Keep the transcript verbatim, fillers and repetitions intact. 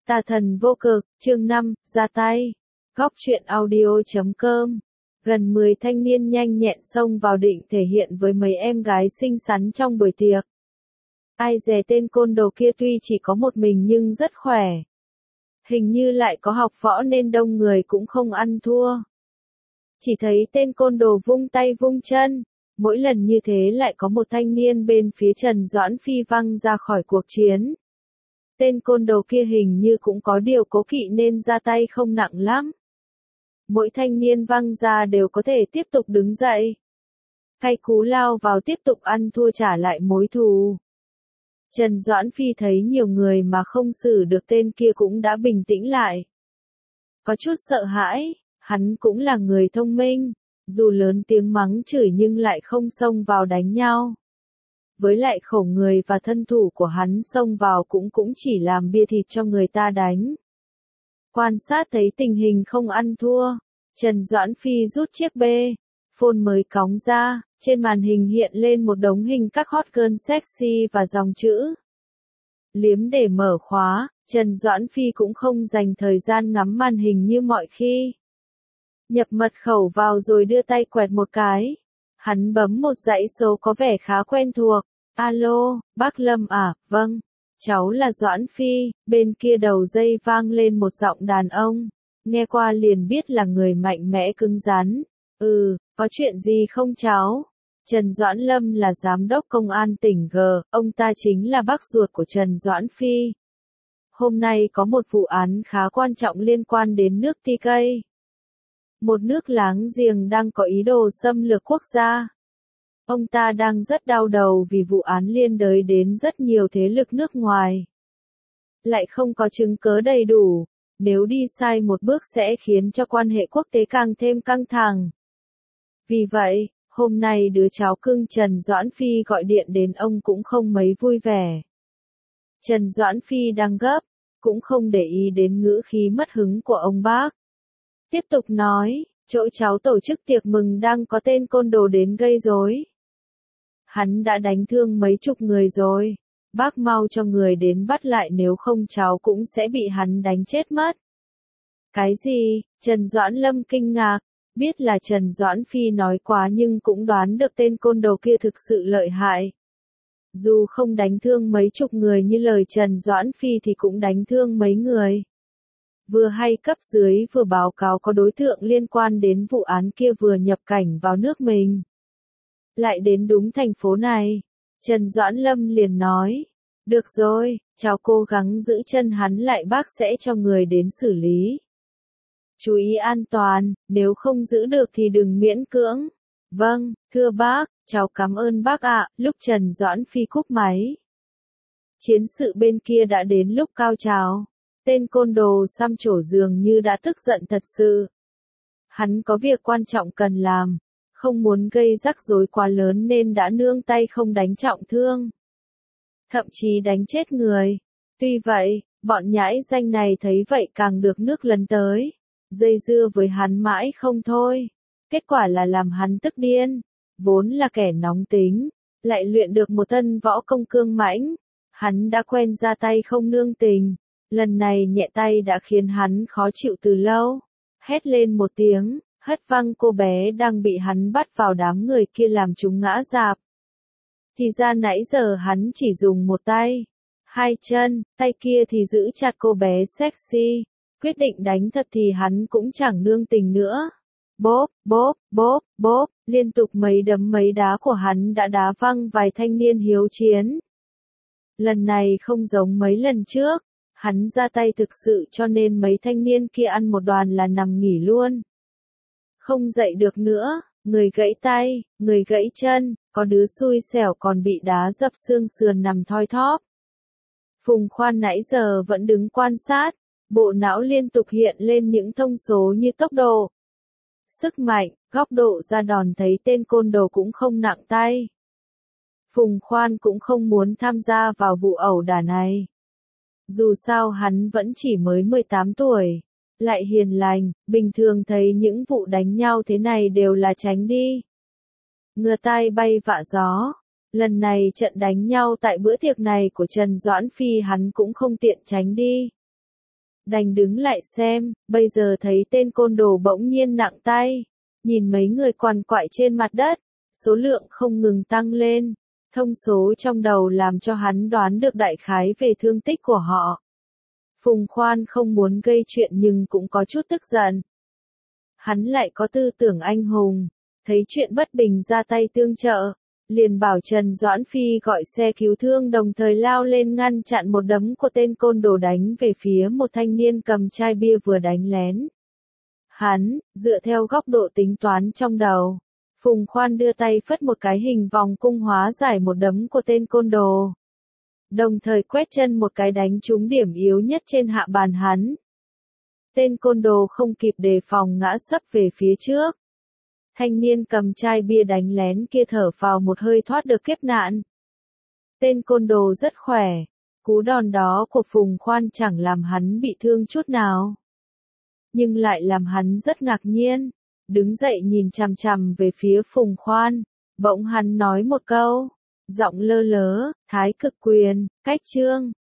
Tà thần vô cực, chương năm, ra tay. Góc truyện audio chấm com. Gần mười thanh niên nhanh nhẹn xông vào định thể hiện với mấy em gái xinh xắn trong buổi tiệc. Ai dè tên côn đồ kia tuy chỉ có một mình nhưng rất khỏe. Hình như lại có học võ nên đông người cũng không ăn thua. Chỉ thấy tên côn đồ vung tay vung chân, mỗi lần như thế lại có một thanh niên bên phía Trần Doãn Phi văng ra khỏi cuộc chiến. Tên côn đồ kia hình như cũng có điều cố kỵ nên ra tay không nặng lắm. Mỗi thanh niên văng ra đều có thể tiếp tục đứng dậy. Cay cú lao vào tiếp tục ăn thua trả lại mối thù. Trần Doãn Phi thấy nhiều người mà không xử được tên kia cũng đã bình tĩnh lại. Có chút sợ hãi, hắn cũng là người thông minh, dù lớn tiếng mắng chửi nhưng lại không xông vào đánh nhau. Với lại khẩu người và thân thủ của hắn xông vào cũng cũng chỉ làm bia thịt cho người ta đánh. Quan sát thấy tình hình không ăn thua, Trần Doãn Phi rút chiếc bê phone mới cóng ra, trên màn hình hiện lên một đống hình các hot girl sexy và dòng chữ. Liếm để mở khóa, Trần Doãn Phi cũng không dành thời gian ngắm màn hình như mọi khi. Nhập mật khẩu vào rồi đưa tay quẹt một cái. Hắn bấm một dãy số có vẻ khá quen thuộc. Alo, bác Lâm à, vâng, cháu là Doãn Phi. Bên kia đầu dây vang lên một giọng đàn ông. Nghe qua liền biết là người mạnh mẽ cứng rắn. Ừ, có chuyện gì không cháu? Trần Doãn Lâm là giám đốc công an tỉnh G, ông ta chính là bác ruột của Trần Doãn Phi. Hôm nay có một vụ án khá quan trọng liên quan đến nước Ti Cây. Một nước láng giềng đang có ý đồ xâm lược quốc gia. Ông ta đang rất đau đầu vì vụ án liên đới đến rất nhiều thế lực nước ngoài. Lại không có chứng cớ đầy đủ, nếu đi sai một bước sẽ khiến cho quan hệ quốc tế càng thêm căng thẳng. Vì vậy, hôm nay đứa cháu cưng Trần Doãn Phi gọi điện đến ông cũng không mấy vui vẻ. Trần Doãn Phi đang gấp, cũng không để ý đến ngữ khí mất hứng của ông bác. Tiếp tục nói, chỗ cháu tổ chức tiệc mừng đang có tên côn đồ đến gây rối. Hắn đã đánh thương mấy chục người rồi. Bác mau cho người đến bắt lại nếu không cháu cũng sẽ bị hắn đánh chết mất. Cái gì? Trần Doãn Lâm kinh ngạc. Biết là Trần Doãn Phi nói quá nhưng cũng đoán được tên côn đồ kia thực sự lợi hại. Dù không đánh thương mấy chục người như lời Trần Doãn Phi thì cũng đánh thương mấy người. Vừa hay cấp dưới vừa báo cáo có đối tượng liên quan đến vụ án kia vừa nhập cảnh vào nước mình. Lại đến đúng thành phố này. Trần Doãn Lâm liền nói. Được rồi, cháu cố gắng giữ chân hắn lại bác sẽ cho người đến xử lý. Chú ý an toàn, nếu không giữ được thì đừng miễn cưỡng. Vâng, thưa bác, cháu cảm ơn bác ạ. Lúc Trần Doãn Phi cúp máy. Chiến sự bên kia đã đến lúc cao trào. Tên côn đồ xăm trổ dường như đã tức giận thật sự. Hắn có việc quan trọng cần làm, không muốn gây rắc rối quá lớn nên đã nương tay không đánh trọng thương. Thậm chí đánh chết người. Tuy vậy, bọn nhãi danh này thấy vậy càng được nước lấn tới. Dây dưa với hắn mãi không thôi. Kết quả là làm hắn tức điên. Vốn là kẻ nóng tính, lại luyện được một thân võ công cương mãnh. Hắn đã quen ra tay không nương tình. Lần này nhẹ tay đã khiến hắn khó chịu từ lâu. Hét lên một tiếng, hất văng cô bé đang bị hắn bắt vào đám người kia làm chúng ngã rạp. Thì ra nãy giờ hắn chỉ dùng một tay, hai chân, tay kia thì giữ chặt cô bé sexy. Quyết định đánh thật thì hắn cũng chẳng nương tình nữa. Bốp, bốp, bốp, bốp, liên tục mấy đấm mấy đá của hắn đã đá văng vài thanh niên hiếu chiến. Lần này không giống mấy lần trước, hắn ra tay thực sự cho nên mấy thanh niên kia ăn một đoàn là nằm nghỉ luôn. Không dậy được nữa, người gãy tay, người gãy chân, có đứa xui xẻo còn bị đá dập xương sườn nằm thoi thóp. Phùng Khoan nãy giờ vẫn đứng quan sát, bộ não liên tục hiện lên những thông số như tốc độ, sức mạnh, góc độ ra đòn thấy tên côn đồ cũng không nặng tay. Phùng Khoan cũng không muốn tham gia vào vụ ẩu đả này. Dù sao hắn vẫn chỉ mới mười tám tuổi, lại hiền lành, bình thường thấy những vụ đánh nhau thế này đều là tránh đi. Ngừa tai bay vạ gió, lần này trận đánh nhau tại bữa tiệc này của Trần Doãn Phi hắn cũng không tiện tránh đi. Đành đứng lại xem, bây giờ thấy tên côn đồ bỗng nhiên nặng tay. Nhìn mấy người quằn quại trên mặt đất, số lượng không ngừng tăng lên. Thông số trong đầu làm cho hắn đoán được đại khái về thương tích của họ. Phùng Khoan không muốn gây chuyện nhưng cũng có chút tức giận. Hắn lại có tư tưởng anh hùng, thấy chuyện bất bình ra tay tương trợ, liền bảo Trần Doãn Phi gọi xe cứu thương đồng thời lao lên ngăn chặn một đấm của tên côn đồ đánh về phía một thanh niên cầm chai bia vừa đánh lén. Hắn, dựa theo góc độ tính toán trong đầu, Phùng Khoan đưa tay phất một cái hình vòng cung hóa giải một đấm của tên côn đồ. Đồng thời quét chân một cái đánh trúng điểm yếu nhất trên hạ bàn hắn. Tên côn đồ không kịp đề phòng ngã sấp về phía trước. Thanh niên cầm chai bia đánh lén kia thở phào một hơi thoát được kiếp nạn. Tên côn đồ rất khỏe, cú đòn đó của Phùng Khoan chẳng làm hắn bị thương chút nào. Nhưng lại làm hắn rất ngạc nhiên, đứng dậy nhìn chằm chằm về phía Phùng Khoan, bỗng hắn nói một câu, giọng lơ lớ, Thái Cực Quyền, cách trương.